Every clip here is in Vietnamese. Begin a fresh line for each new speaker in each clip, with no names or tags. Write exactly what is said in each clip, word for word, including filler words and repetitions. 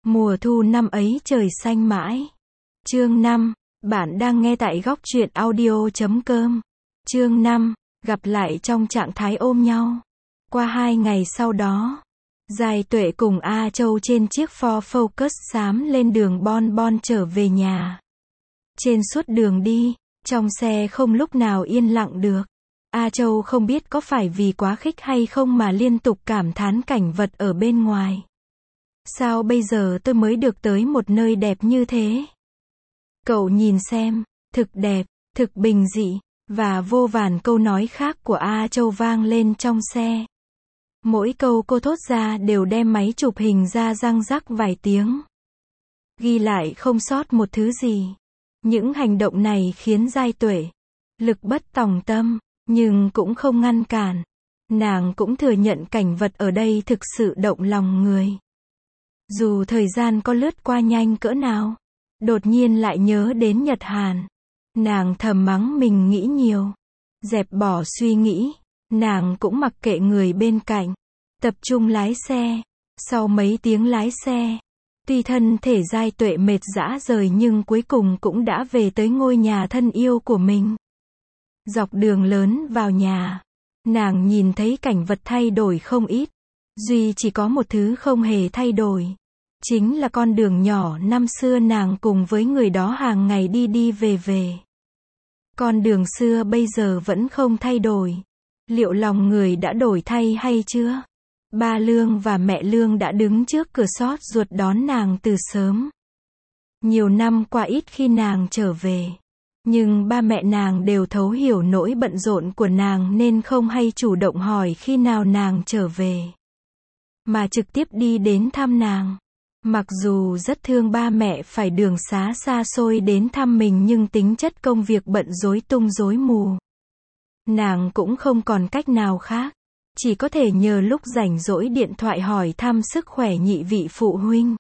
Mùa thu năm ấy trời xanh mãi. Chương năm. Bạn đang nghe tại góc truyện audio chấm com. Chương năm. Gặp lại trong trạng thái ôm nhau. Qua hai ngày sau đó, Giai Tuệ cùng A Châu trên chiếc Ford Focus xám lên đường Bon Bon trở về nhà. Trên suốt đường đi, trong xe không lúc nào yên lặng được. A Châu không biết có phải vì quá khích hay không mà liên tục cảm thán cảnh vật ở bên ngoài. Sao bây giờ tôi mới được tới một nơi đẹp như thế? Cậu nhìn xem, thực đẹp, thực bình dị, và vô vàn câu nói khác của A Châu vang lên trong xe. Mỗi câu cô thốt ra đều đem máy chụp hình ra răng rắc vài tiếng. Ghi lại không sót một thứ gì. Những hành động này khiến Giai Tuệ lực bất tòng tâm, nhưng cũng không ngăn cản. Nàng cũng thừa nhận cảnh vật ở đây thực sự động lòng người. Dù thời gian có lướt qua nhanh cỡ nào, đột nhiên lại nhớ đến Nhật Hàn. Nàng thầm mắng mình nghĩ nhiều. Dẹp bỏ suy nghĩ, nàng cũng mặc kệ người bên cạnh. Tập trung lái xe. Sau mấy tiếng lái xe, tuy thân thể Giai Tuệ mệt rã rời nhưng cuối cùng cũng đã về tới ngôi nhà thân yêu của mình. Dọc đường lớn vào nhà, nàng nhìn thấy cảnh vật thay đổi không ít. Duy chỉ có một thứ không hề thay đổi. Chính là con đường nhỏ năm xưa nàng cùng với người đó hàng ngày đi đi về về. Con đường xưa bây giờ vẫn không thay đổi. Liệu lòng người đã đổi thay hay chưa? Ba Lương và mẹ Lương đã đứng trước cửa xót ruột đón nàng từ sớm. Nhiều năm qua ít khi nàng trở về. Nhưng ba mẹ nàng đều thấu hiểu nỗi bận rộn của nàng nên không hay chủ động hỏi khi nào nàng trở về, mà trực tiếp đi đến thăm nàng. Mặc dù rất thương ba mẹ phải đường xá xa xôi đến thăm mình nhưng tính chất công việc bận rối tung rối mù. Nàng cũng không còn cách nào khác. Chỉ có thể nhờ lúc rảnh rỗi điện thoại hỏi thăm sức khỏe nhị vị phụ huynh.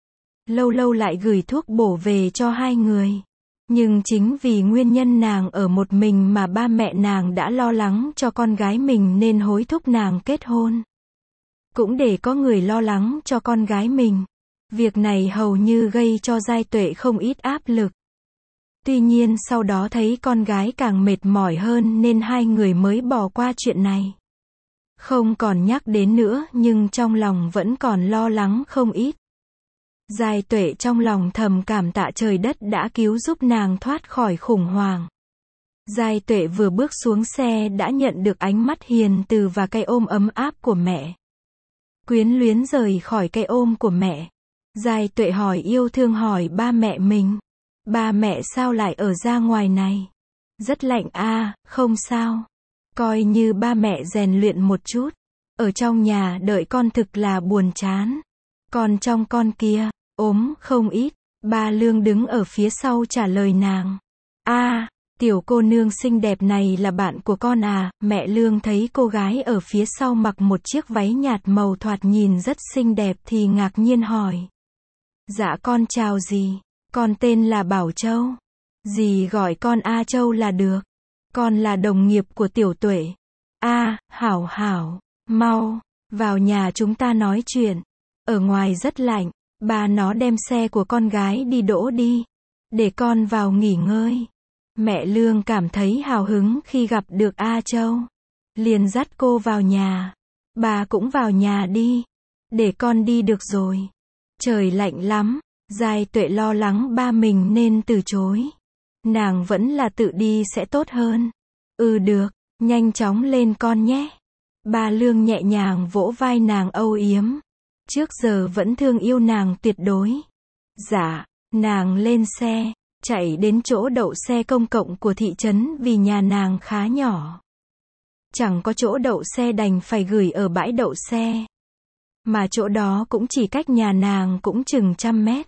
Lâu lâu lại gửi thuốc bổ về cho hai người. Nhưng chính vì nguyên nhân nàng ở một mình mà ba mẹ nàng đã lo lắng cho con gái mình nên hối thúc nàng kết hôn. Cũng để có người lo lắng cho con gái mình. Việc này hầu như gây cho Giai Tuệ không ít áp lực. Tuy nhiên sau đó thấy con gái càng mệt mỏi hơn nên hai người mới bỏ qua chuyện này. Không còn nhắc đến nữa nhưng trong lòng vẫn còn lo lắng không ít. Giai Tuệ trong lòng thầm cảm tạ trời đất đã cứu giúp nàng thoát khỏi khủng hoảng. Giai Tuệ vừa bước xuống xe đã nhận được ánh mắt hiền từ và cái ôm ấm áp của mẹ. Quyến luyến rời khỏi cái ôm của mẹ. Giai Tuệ hỏi yêu thương hỏi ba mẹ mình. Ba mẹ sao lại ở ra ngoài này? Rất lạnh à, không sao. Coi như ba mẹ rèn luyện một chút. Ở trong nhà đợi con thực là buồn chán. Còn trong con kia, ốm không ít. Ba Lương đứng ở phía sau trả lời nàng. À, tiểu cô nương xinh đẹp này là bạn của con à? Mẹ Lương thấy cô gái ở phía sau mặc một chiếc váy nhạt màu thoạt nhìn rất xinh đẹp thì ngạc nhiên hỏi. Dạ con chào dì. Con tên là Bảo Châu. Dì gọi con A Châu là được. Con là đồng nghiệp của Tiểu Tuệ. A, hảo hảo, mau, vào nhà chúng ta nói chuyện. Ở ngoài rất lạnh, ba nó đem xe của con gái đi đỗ đi. Để con vào nghỉ ngơi. Mẹ Lương cảm thấy hào hứng khi gặp được A Châu. Liền dắt cô vào nhà. Bà cũng vào nhà đi. Để con đi được rồi. Trời lạnh lắm. Giai Tuệ lo lắng ba mình nên từ chối. Nàng vẫn là tự đi sẽ tốt hơn. Ừ được, nhanh chóng lên con nhé. Ba Lương nhẹ nhàng vỗ vai nàng âu yếm. Trước giờ vẫn thương yêu nàng tuyệt đối. Dạ, nàng lên xe, chạy đến chỗ đậu xe công cộng của thị trấn vì nhà nàng khá nhỏ. Chẳng có chỗ đậu xe đành phải gửi ở bãi đậu xe. Mà chỗ đó cũng chỉ cách nhà nàng cũng chừng trăm mét.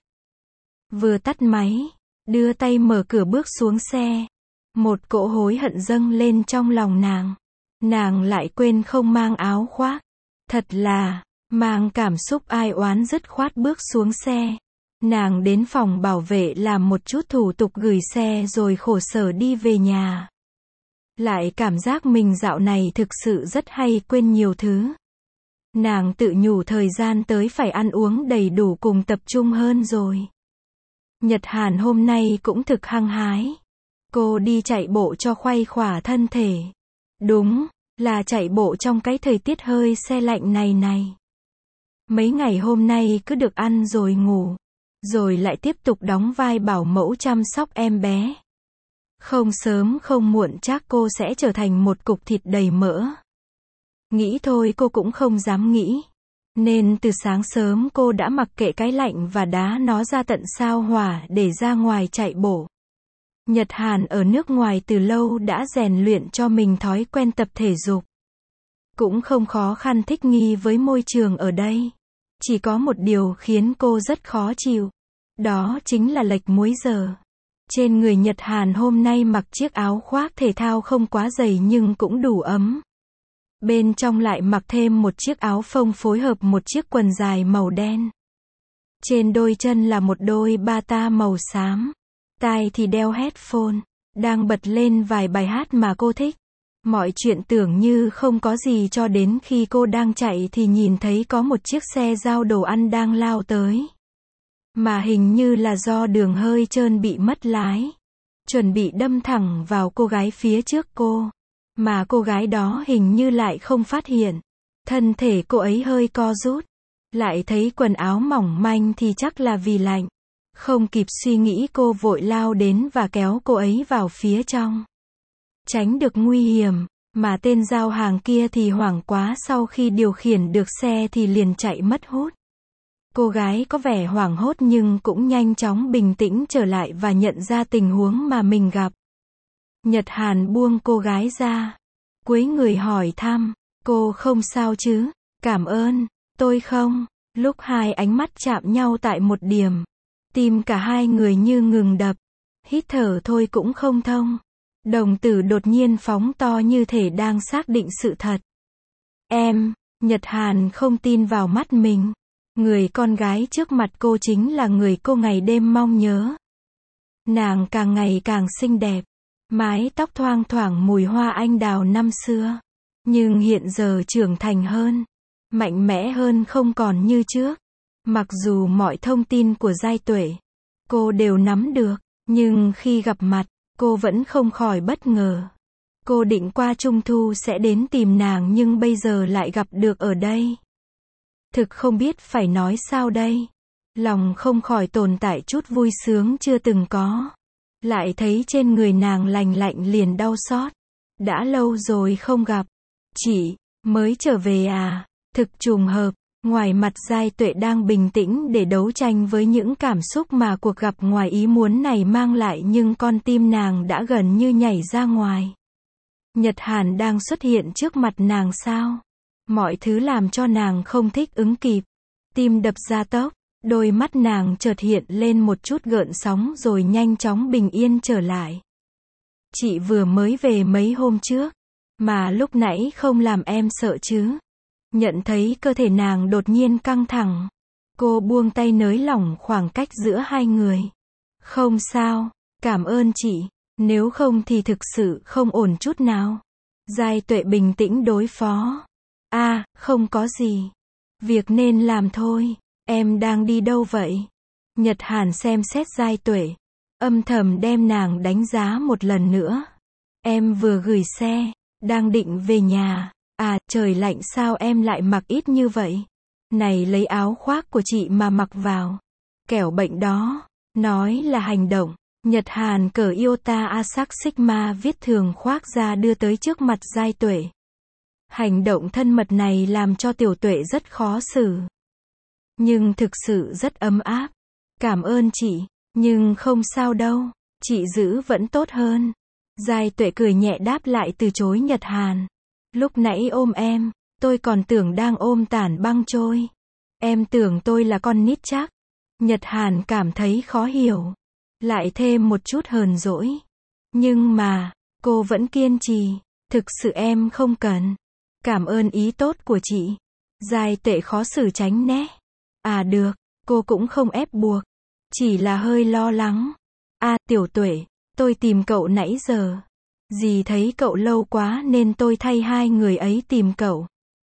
Vừa tắt máy, đưa tay mở cửa bước xuống xe. Một cỗ hối hận dâng lên trong lòng nàng. Nàng lại quên không mang áo khoác. Thật là, mang cảm xúc ai oán dứt khoát bước xuống xe. Nàng đến phòng bảo vệ làm một chút thủ tục gửi xe rồi khổ sở đi về nhà. Lại cảm giác mình dạo này thực sự rất hay quên nhiều thứ. Nàng tự nhủ thời gian tới phải ăn uống đầy đủ cùng tập trung hơn rồi. Nhật Hàn hôm nay cũng thực hăng hái. Cô đi chạy bộ cho khuây khỏa thân thể. Đúng, là chạy bộ trong cái thời tiết hơi se lạnh này này. Mấy ngày hôm nay cứ được ăn rồi ngủ, rồi lại tiếp tục đóng vai bảo mẫu chăm sóc em bé. Không sớm không muộn chắc cô sẽ trở thành một cục thịt đầy mỡ. Nghĩ thôi cô cũng không dám nghĩ. Nên từ sáng sớm cô đã mặc kệ cái lạnh và đá nó ra tận sao hỏa để ra ngoài chạy bộ. Nhật Hàn ở nước ngoài từ lâu đã rèn luyện cho mình thói quen tập thể dục. Cũng không khó khăn thích nghi với môi trường ở đây. Chỉ có một điều khiến cô rất khó chịu. Đó chính là lệch múi giờ. Trên người Nhật Hàn hôm nay mặc chiếc áo khoác thể thao không quá dày nhưng cũng đủ ấm. Bên trong lại mặc thêm một chiếc áo phông phối hợp một chiếc quần dài màu đen. Trên đôi chân là một đôi bata màu xám. Tai thì đeo headphone, đang bật lên vài bài hát mà cô thích. Mọi chuyện tưởng như không có gì cho đến khi cô đang chạy thì nhìn thấy có một chiếc xe giao đồ ăn đang lao tới. Mà hình như là do đường hơi trơn bị mất lái. Chuẩn bị đâm thẳng vào cô gái phía trước cô. Mà cô gái đó hình như lại không phát hiện. Thân thể cô ấy hơi co rút. Lại thấy quần áo mỏng manh thì chắc là vì lạnh. Không kịp suy nghĩ cô vội lao đến và kéo cô ấy vào phía trong. Tránh được nguy hiểm, mà tên giao hàng kia thì hoảng quá sau khi điều khiển được xe thì liền chạy mất hút. Cô gái có vẻ hoảng hốt nhưng cũng nhanh chóng bình tĩnh trở lại và nhận ra tình huống mà mình gặp. Nhật Hàn buông cô gái ra. Cúi người hỏi thăm, cô không sao chứ? Cảm ơn, tôi không. Lúc hai ánh mắt chạm nhau tại một điểm. Tim cả hai người như ngừng đập. Hít thở thôi cũng không thông. Đồng tử đột nhiên phóng to như thể đang xác định sự thật. Em, Nhật Hàn không tin vào mắt mình. Người con gái trước mặt cô chính là người cô ngày đêm mong nhớ. Nàng càng ngày càng xinh đẹp. Mái tóc thoang thoảng mùi hoa anh đào năm xưa. Nhưng hiện giờ trưởng thành hơn. Mạnh mẽ hơn không còn như trước. Mặc dù mọi thông tin của Giai Tuệ, cô đều nắm được. Nhưng khi gặp mặt, cô vẫn không khỏi bất ngờ. Cô định qua Trung Thu sẽ đến tìm nàng nhưng bây giờ lại gặp được ở đây. Thực không biết phải nói sao đây. Lòng không khỏi tồn tại chút vui sướng chưa từng có. Lại thấy trên người nàng lành lạnh liền đau xót. Đã lâu rồi không gặp. Chị, mới trở về à? Thực trùng hợp. Ngoài mặt Giai Tuệ đang bình tĩnh để đấu tranh với những cảm xúc mà cuộc gặp ngoài ý muốn này mang lại nhưng con tim nàng đã gần như nhảy ra ngoài. Nhật Hàn đang xuất hiện trước mặt nàng sao? Mọi thứ làm cho nàng không thích ứng kịp. Tim đập ra tốc, đôi mắt nàng chợt hiện lên một chút gợn sóng rồi nhanh chóng bình yên trở lại. Chị vừa mới về mấy hôm trước, mà lúc nãy không làm em sợ chứ? Nhận thấy cơ thể nàng đột nhiên căng thẳng. Cô buông tay nới lỏng khoảng cách giữa hai người. Không sao, cảm ơn chị. Nếu không thì thực sự không ổn chút nào. Giai Tuệ bình tĩnh đối phó. À, không có gì. Việc nên làm thôi. Em đang đi đâu vậy? Nhật Hàn xem xét Giai Tuệ. Âm thầm đem nàng đánh giá một lần nữa. Em vừa gửi xe. Đang định về nhà. À, trời lạnh sao em lại mặc ít như vậy? Này lấy áo khoác của chị mà mặc vào. Kẻo bệnh đó. Nói là hành động. Nhật Hàn cởi Iota Asac Sigma viết thường khoác ra đưa tới trước mặt Giai Tuệ. Hành động thân mật này làm cho Tiểu Tuệ rất khó xử. Nhưng thực sự rất ấm áp. Cảm ơn chị. Nhưng không sao đâu. Chị giữ vẫn tốt hơn. Giai Tuệ cười nhẹ đáp lại từ chối Nhật Hàn. Lúc nãy ôm em, tôi còn tưởng đang ôm tản băng trôi. Em tưởng tôi là con nít chắc. Nhật Hàn cảm thấy khó hiểu. Lại thêm một chút hờn dỗi. Nhưng mà, cô vẫn kiên trì. Thực sự em không cần. Cảm ơn ý tốt của chị. Giai Tuệ khó xử tránh né. À được, cô cũng không ép buộc. Chỉ là hơi lo lắng. À, Tiểu Tuệ, tôi tìm cậu nãy giờ. Dì thấy cậu lâu quá nên tôi thay hai người ấy tìm cậu.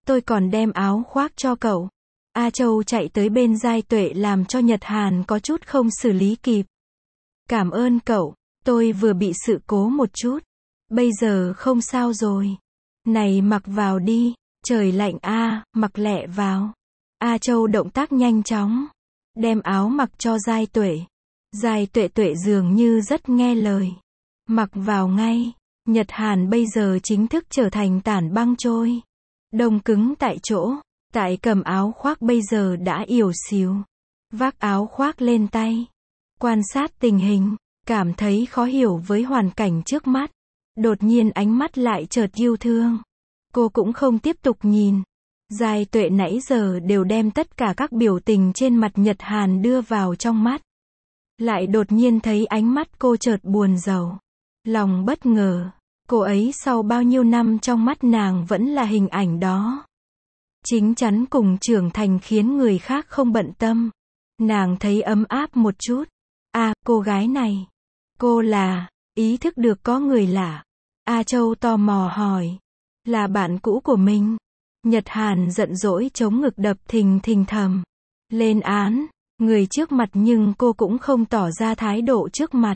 tôi còn đem áo khoác cho cậu. A Châu chạy tới bên Giai Tuệ làm cho Nhật Hàn có chút không xử lý kịp. Cảm ơn cậu, tôi vừa bị sự cố một chút. Bây giờ không sao rồi. Này mặc vào đi, trời lạnh a, mặc lẹ vào. A Châu động tác nhanh chóng, đem áo mặc cho Giai Tuệ. Giai Tuệ Tuệ dường như rất nghe lời. Mặc vào ngay, Nhật Hàn bây giờ chính thức trở thành tảng băng trôi. Đông cứng tại chỗ, tại cầm áo khoác bây giờ đã ỉu xìu. Vác áo khoác lên tay, quan sát tình hình, cảm thấy khó hiểu với hoàn cảnh trước mắt. Đột nhiên ánh mắt lại chợt yêu thương. Cô cũng không tiếp tục nhìn. Giai Tuệ nãy giờ đều đem tất cả các biểu tình trên mặt Nhật Hàn đưa vào trong mắt. Lại đột nhiên thấy ánh mắt cô chợt buồn rầu. Lòng bất ngờ, cô ấy sau bao nhiêu năm trong mắt nàng vẫn là hình ảnh đó. Chính chắn cùng trưởng thành khiến người khác không bận tâm. Nàng thấy ấm áp một chút. À, cô gái này. Cô là, ý thức được có người lạ. A Châu tò mò hỏi. Là bạn cũ của mình. Nhật Hàn giận dỗi chống ngực đập thình thình thầm. Lên án, người trước mặt nhưng cô cũng không tỏ ra thái độ trước mặt.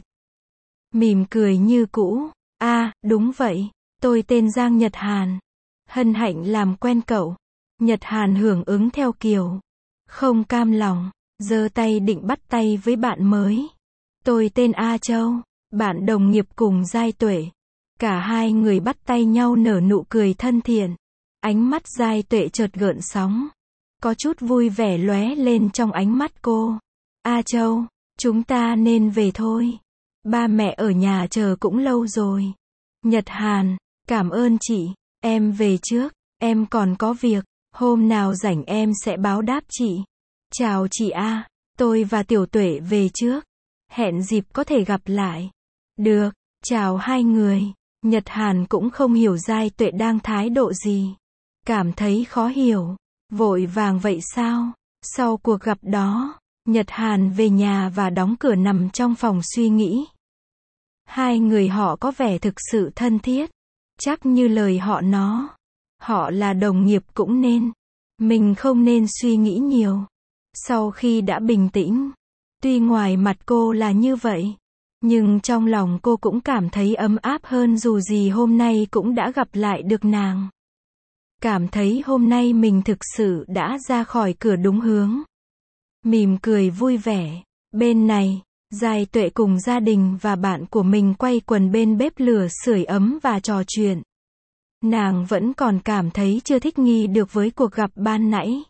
Mỉm cười như cũ. À, đúng vậy, tôi tên Giang Nhật Hàn. Hân hạnh làm quen cậu. Nhật Hàn hưởng ứng theo kiểu. Không cam lòng, giơ tay định bắt tay với bạn mới. Tôi tên A Châu, bạn đồng nghiệp cùng Giai Tuệ. Cả hai người bắt tay nhau nở nụ cười thân thiện. Ánh mắt Giai Tuệ chợt gợn sóng. Có chút vui vẻ lóe lên trong ánh mắt cô. A Châu, chúng ta nên về thôi. Ba mẹ ở nhà chờ cũng lâu rồi. Nhật Hàn, cảm ơn chị, em về trước, em còn có việc, hôm nào rảnh em sẽ báo đáp chị. Chào chị A, tôi và Tiểu Tuệ về trước. Hẹn dịp có thể gặp lại. Được, chào hai người. Nhật Hàn cũng không hiểu Giai Tuệ đang thái độ gì. Cảm thấy khó hiểu. Vội vàng vậy sao? Sau cuộc gặp đó, Nhật Hàn về nhà và đóng cửa nằm trong phòng suy nghĩ. Hai người họ có vẻ thực sự thân thiết. Chắc như lời họ nói. Họ là đồng nghiệp cũng nên. Mình không nên suy nghĩ nhiều. Sau khi đã bình tĩnh, tuy ngoài mặt cô là như vậy, nhưng trong lòng cô cũng cảm thấy ấm áp hơn dù gì hôm nay cũng đã gặp lại được nàng. Cảm thấy hôm nay mình thực sự đã ra khỏi cửa đúng hướng. Mỉm cười vui vẻ. Bên này, Giai Tuệ cùng gia đình và bạn của mình quay quần bên bếp lửa sưởi ấm và trò chuyện. Nàng vẫn còn cảm thấy chưa thích nghi được với cuộc gặp ban nãy.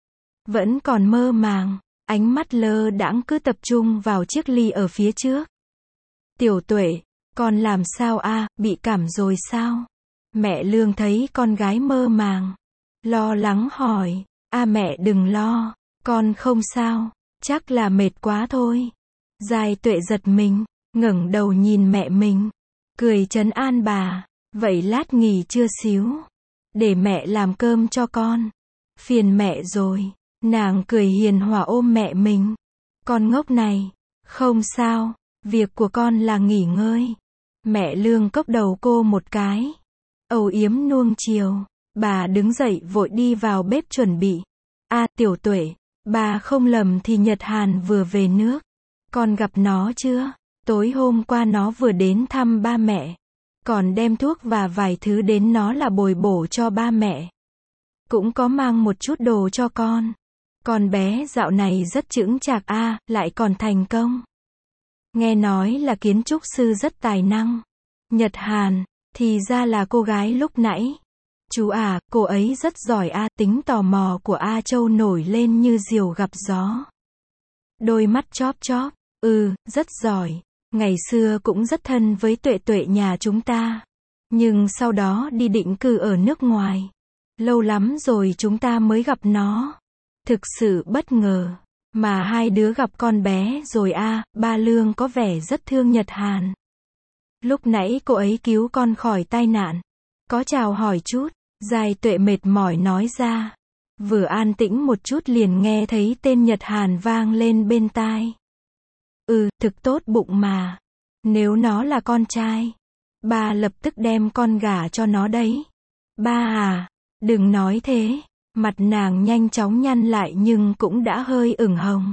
Vẫn còn mơ màng, ánh mắt lơ đãng cứ tập trung vào chiếc ly ở phía trước. Tiểu Tuệ, con làm sao a, bị cảm rồi sao? Mẹ Lương thấy con gái mơ màng, lo lắng hỏi. A mẹ đừng lo, con không sao, chắc là mệt quá thôi. Giai Tuệ giật mình, ngẩng đầu nhìn mẹ mình, cười trấn an bà. Vậy lát nghỉ trưa xíu, để mẹ làm cơm cho con. Phiền mẹ rồi. Nàng cười hiền hòa ôm mẹ mình. Con ngốc này, không sao, việc của con là nghỉ ngơi. Mẹ Lương cốc đầu cô một cái, âu yếm nuông chiều. Bà đứng dậy vội đi vào bếp chuẩn bị. A Tiểu Tuệ, bà không lầm thì Nhật Hàn vừa về nước. Con gặp nó chưa? Tối hôm qua nó vừa đến thăm ba mẹ. Còn đem thuốc và vài thứ đến nó là bồi bổ cho ba mẹ. Cũng có mang một chút đồ cho con. Con bé dạo này rất chững chạc a, à, lại còn thành công. Nghe nói là kiến trúc sư rất tài năng. Nhật Hàn, thì ra là cô gái lúc nãy. Chú à, cô ấy rất giỏi a, à, tính tò mò của A Châu nổi lên như diều gặp gió. Đôi mắt chóp chóp, ừ, rất giỏi. Ngày xưa cũng rất thân với Tuệ Tuệ nhà chúng ta. Nhưng sau đó đi định cư ở nước ngoài. Lâu lắm rồi chúng ta mới gặp nó. Thực sự bất ngờ. Mà hai đứa gặp con bé rồi a, à, ba Lương có vẻ rất thương Nhật Hàn. Lúc nãy cô ấy cứu con khỏi tai nạn. Có chào hỏi chút. Giai Tuệ mệt mỏi nói ra. Vừa an tĩnh một chút liền nghe thấy tên Nhật Hàn vang lên bên tai. Ừ, thực tốt bụng mà. Nếu nó là con trai, ba lập tức đem con gả cho nó đấy. Ba à, Đừng nói thế. Mặt nàng nhanh chóng nhăn lại nhưng cũng đã hơi ửng hồng.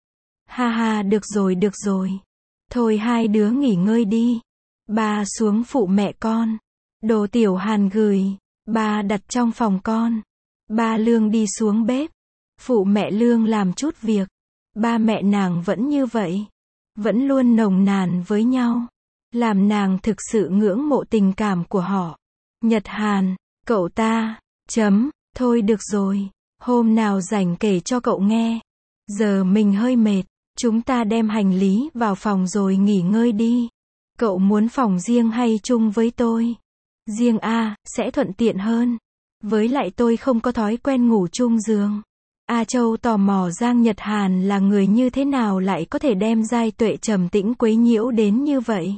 Ha ha, được rồi được rồi. Thôi hai đứa nghỉ ngơi đi. Ba xuống phụ mẹ con. Đồ Tiểu Hàn gửi. Ba đặt trong phòng con. Ba Lương đi xuống bếp. Phụ mẹ Lương làm chút việc. Ba mẹ nàng vẫn như vậy. Vẫn luôn nồng nàn với nhau. Làm nàng thực sự ngưỡng mộ tình cảm của họ. Nhật Hàn, cậu ta, chấm, thôi được rồi. Hôm nào rảnh kể cho cậu nghe. Giờ mình hơi mệt. Chúng ta đem hành lý vào phòng rồi nghỉ ngơi đi. Cậu muốn phòng riêng hay chung với tôi? Riêng a, sẽ thuận tiện hơn. Với lại tôi không có thói quen ngủ chung giường. A Châu tò mò Giang Nhật Hàn là người như thế nào lại có thể đem giai tuệ trầm tĩnh quấy nhiễu đến như vậy.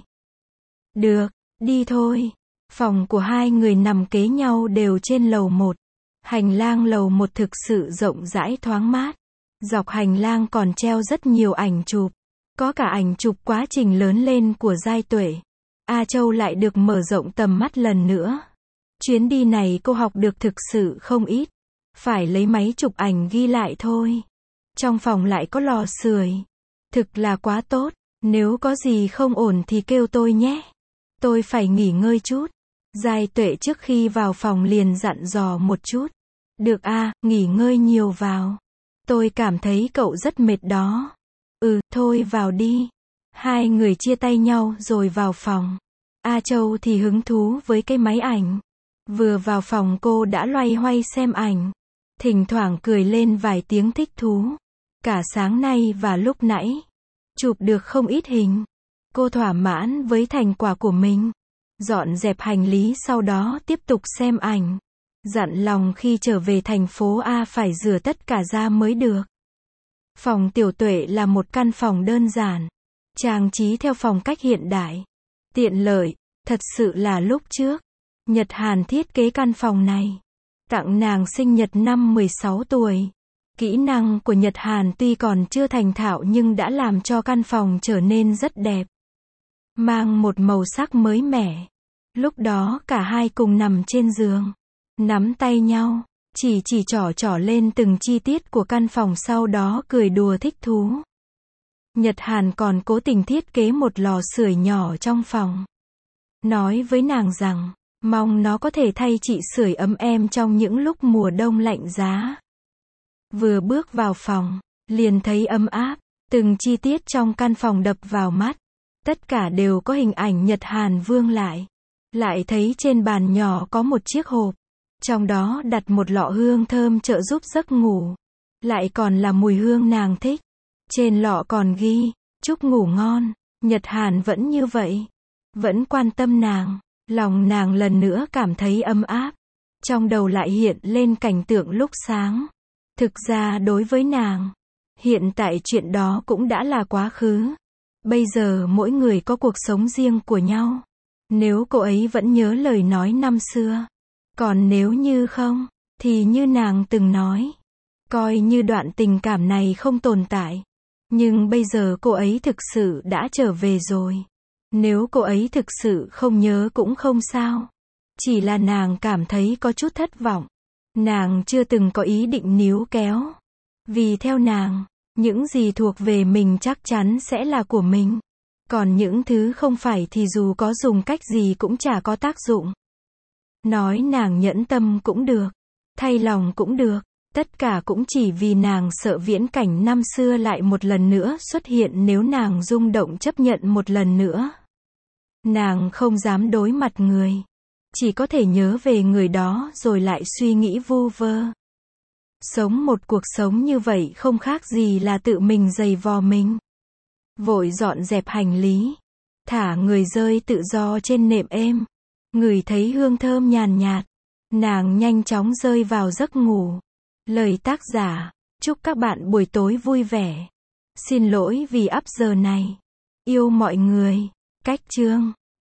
Được, đi thôi. Phòng của hai người nằm kế nhau đều trên lầu một. Hành lang lầu một thực sự rộng rãi thoáng mát. Dọc hành lang còn treo rất nhiều ảnh chụp. Có cả ảnh chụp quá trình lớn lên của giai tuệ. A Châu lại được mở rộng tầm mắt lần nữa. Chuyến đi này cô học được thực sự không ít. Phải lấy máy chụp ảnh ghi lại thôi. Trong phòng lại có lò sưởi. Thực là quá tốt. Nếu có gì không ổn thì kêu tôi nhé. Tôi phải nghỉ ngơi chút. Giai tuệ trước khi vào phòng liền dặn dò một chút. Được a, nghỉ ngơi nhiều vào. Tôi cảm thấy cậu rất mệt đó. Ừ, thôi vào đi. Hai người chia tay nhau rồi vào phòng. A Châu thì hứng thú với cái máy ảnh. Vừa vào phòng cô đã loay hoay xem ảnh. Thỉnh thoảng cười lên vài tiếng thích thú. Cả sáng nay và lúc nãy. Chụp được không ít hình. Cô thỏa mãn với thành quả của mình. Dọn dẹp hành lý sau đó tiếp tục xem ảnh. Dặn lòng khi trở về thành phố A phải rửa tất cả ra mới được. Phòng Tiểu Tuệ là một căn phòng đơn giản. Trang trí theo phong cách hiện đại. Tiện lợi. Thật sự là lúc trước. Nhật Hàn thiết kế căn phòng này. Tặng nàng sinh nhật năm mười sáu tuổi. Kỹ năng của Nhật Hàn tuy còn chưa thành thạo nhưng đã làm cho căn phòng trở nên rất đẹp. Mang một màu sắc mới mẻ. Lúc đó cả hai cùng nằm trên giường. Nắm tay nhau. Chỉ chỉ trỏ trỏ lên từng chi tiết của căn phòng sau đó cười đùa thích thú. Nhật Hàn còn cố tình thiết kế một lò sưởi nhỏ trong phòng. Nói với nàng rằng, mong nó có thể thay chị sưởi ấm em trong những lúc mùa đông lạnh giá. Vừa bước vào phòng, liền thấy ấm áp, từng chi tiết trong căn phòng đập vào mắt. Tất cả đều có hình ảnh Nhật Hàn vương lại. Lại thấy trên bàn nhỏ có một chiếc hộp. Trong đó đặt một lọ hương thơm trợ giúp giấc ngủ. Lại còn là mùi hương nàng thích. Trên lọ còn ghi, chúc ngủ ngon. Nhật Hàn vẫn như vậy. Vẫn quan tâm nàng. Lòng nàng lần nữa cảm thấy ấm áp. Trong đầu lại hiện lên cảnh tượng lúc sáng. Thực ra đối với nàng, hiện tại chuyện đó cũng đã là quá khứ. Bây giờ mỗi người có cuộc sống riêng của nhau. Nếu cô ấy vẫn nhớ lời nói năm xưa. Còn nếu như không, thì như nàng từng nói. Coi như đoạn tình cảm này không tồn tại. Nhưng bây giờ cô ấy thực sự đã trở về rồi. Nếu cô ấy thực sự không nhớ cũng không sao. Chỉ là nàng cảm thấy có chút thất vọng. Nàng chưa từng có ý định níu kéo. Vì theo nàng, những gì thuộc về mình chắc chắn sẽ là của mình. Còn những thứ không phải thì dù có dùng cách gì cũng chả có tác dụng. Nói nàng nhẫn tâm cũng được. Thay lòng cũng được. Tất cả cũng chỉ vì nàng sợ viễn cảnh năm xưa lại một lần nữa xuất hiện nếu nàng rung động chấp nhận một lần nữa. Nàng không dám đối mặt người. Chỉ có thể nhớ về người đó rồi lại suy nghĩ vu vơ. Sống một cuộc sống như vậy không khác gì là tự mình giày vò mình. Vội dọn dẹp hành lý. Thả người rơi tự do trên nệm êm. Ngửi thấy hương thơm nhàn nhạt. Nàng nhanh chóng rơi vào giấc ngủ. Lời tác giả. Chúc các bạn buổi tối vui vẻ. Xin lỗi vì up giờ này. Yêu mọi người. Cách chương.